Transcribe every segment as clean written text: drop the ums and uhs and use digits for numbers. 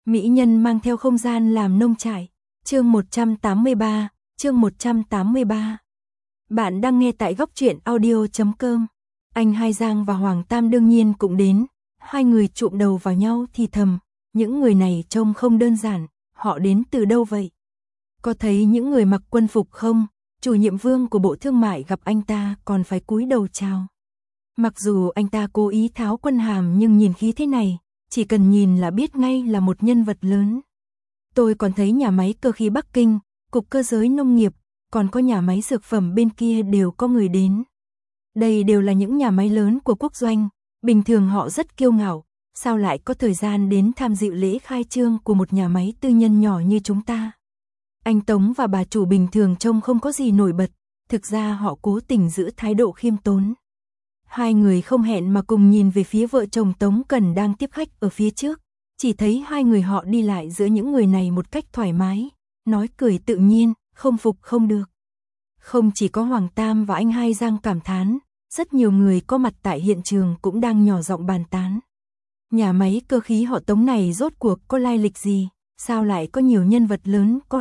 Mỹ nhân mang theo không gian làm nông trại. Chương 183, chương 183. Bạn đang nghe tại góc truyện audio.com. Anh Hai Giang và Hoàng Tam đương nhiên cũng đến, hai người chụm đầu vào nhau thì thầm, những người này trông không đơn giản, họ đến từ đâu vậy? Có thấy những người mặc quân phục không? Chủ nhiệm Vương của Bộ Thương mại gặp anh ta còn phải cúi đầu chào. Mặc dù anh ta cố ý tháo quân hàm nhưng nhìn khí thế này, chỉ cần nhìn là biết ngay là một nhân vật lớn. Tôi còn thấy nhà máy cơ khí Bắc Kinh, cục cơ giới nông nghiệp, còn có nhà máy dược phẩm bên kia đều có người đến. Đây đều là những nhà máy lớn của quốc doanh, bình thường họ rất kiêu ngạo, sao lại có thời gian đến tham dự lễ khai trương của một nhà máy tư nhân nhỏ như chúng ta. Anh Tống và bà chủ bình thường trông không có gì nổi bật, thực ra họ cố tình giữ thái độ khiêm tốn. Hai người không hẹn mà cùng nhìn về phía vợ chồng Tống Cần đang tiếp khách ở phía trước, chỉ thấy hai người họ đi lại giữa những người này một cách thoải mái, nói cười tự nhiên, không phục không được. Không chỉ có Hoàng Tam và anh Hai Giang cảm thán, rất nhiều người có mặt tại hiện trường cũng đang nhỏ giọng bàn tán. Nhà máy cơ khí họ Tống này rốt cuộc có lai lịch gì, sao lại có nhiều nhân vật lớn có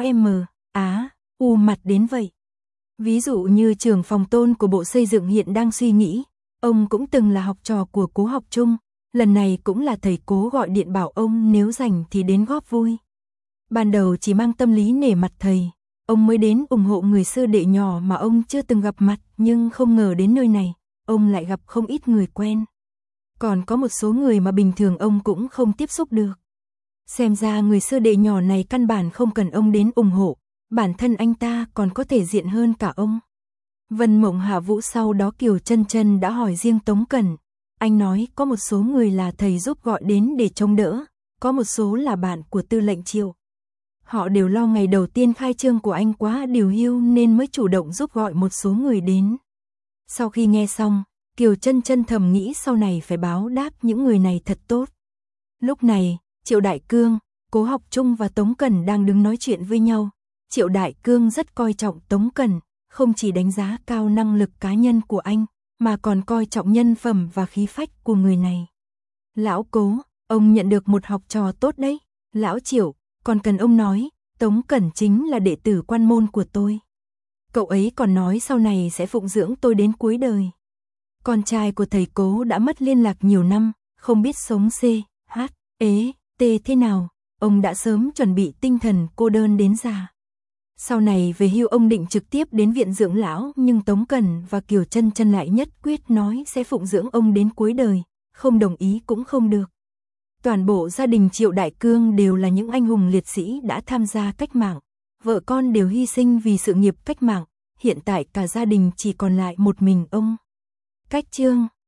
U mặt đến vậy? Ví dụ như trưởng phòng Tôn của Bộ Xây dựng hiện đang suy nghĩ, ông cũng từng là học trò của Cố Học Trung, lần này cũng là thầy Cố gọi điện bảo ông nếu rảnh thì đến góp vui. Ban đầu chỉ mang tâm lý nể mặt thầy, ông mới đến ủng hộ người sư đệ nhỏ mà ông chưa từng gặp mặt, nhưng không ngờ đến nơi này, ông lại gặp không ít người quen. Còn có một số người mà bình thường ông cũng không tiếp xúc được. Xem ra người sư đệ nhỏ này căn bản không cần ông đến ủng hộ, bản thân anh ta còn có thể diện hơn cả ông. Vân Mộng Hạ Vũ sau đó Kiều Chân Chân đã hỏi riêng Tống Cần. Anh nói có một số người là thầy giúp gọi đến để trông đỡ, có một số là bạn của Tư lệnh Triệu. Họ đều lo ngày đầu tiên khai trương của anh quá điều hiu nên mới chủ động giúp gọi một số người đến. Sau khi nghe xong, Kiều Chân Chân thầm nghĩ sau này phải báo đáp những người này thật tốt. Lúc này, Triệu Đại Cương, Cố Học Trung và Tống Cần đang đứng nói chuyện với nhau. Triệu Đại Cương rất coi trọng Tống Cần, không chỉ đánh giá cao năng lực cá nhân của anh, mà còn coi trọng nhân phẩm và khí phách của người này. Lão Cố, ông nhận được một học trò tốt đấy. Lão Triệu, còn cần ông nói, Tống Cần chính là đệ tử quan môn của tôi. Cậu ấy còn nói sau này sẽ phụng dưỡng tôi đến cuối đời. Con trai của thầy Cố đã mất liên lạc nhiều năm, không biết sống thế nào, ông đã sớm chuẩn bị tinh thần cô đơn đến già. Sau này về hưu ông định trực tiếp đến viện dưỡng lão, nhưng Tống Cần và Kiều Chân Chân lại nhất quyết nói sẽ phụng dưỡng ông đến cuối đời, không đồng ý cũng không được. Toàn bộ gia đình Triệu Đại Cương đều là những anh hùng liệt sĩ đã tham gia cách mạng, vợ con đều hy sinh vì sự nghiệp cách mạng, hiện tại cả gia đình chỉ còn lại một mình ông. Cách chương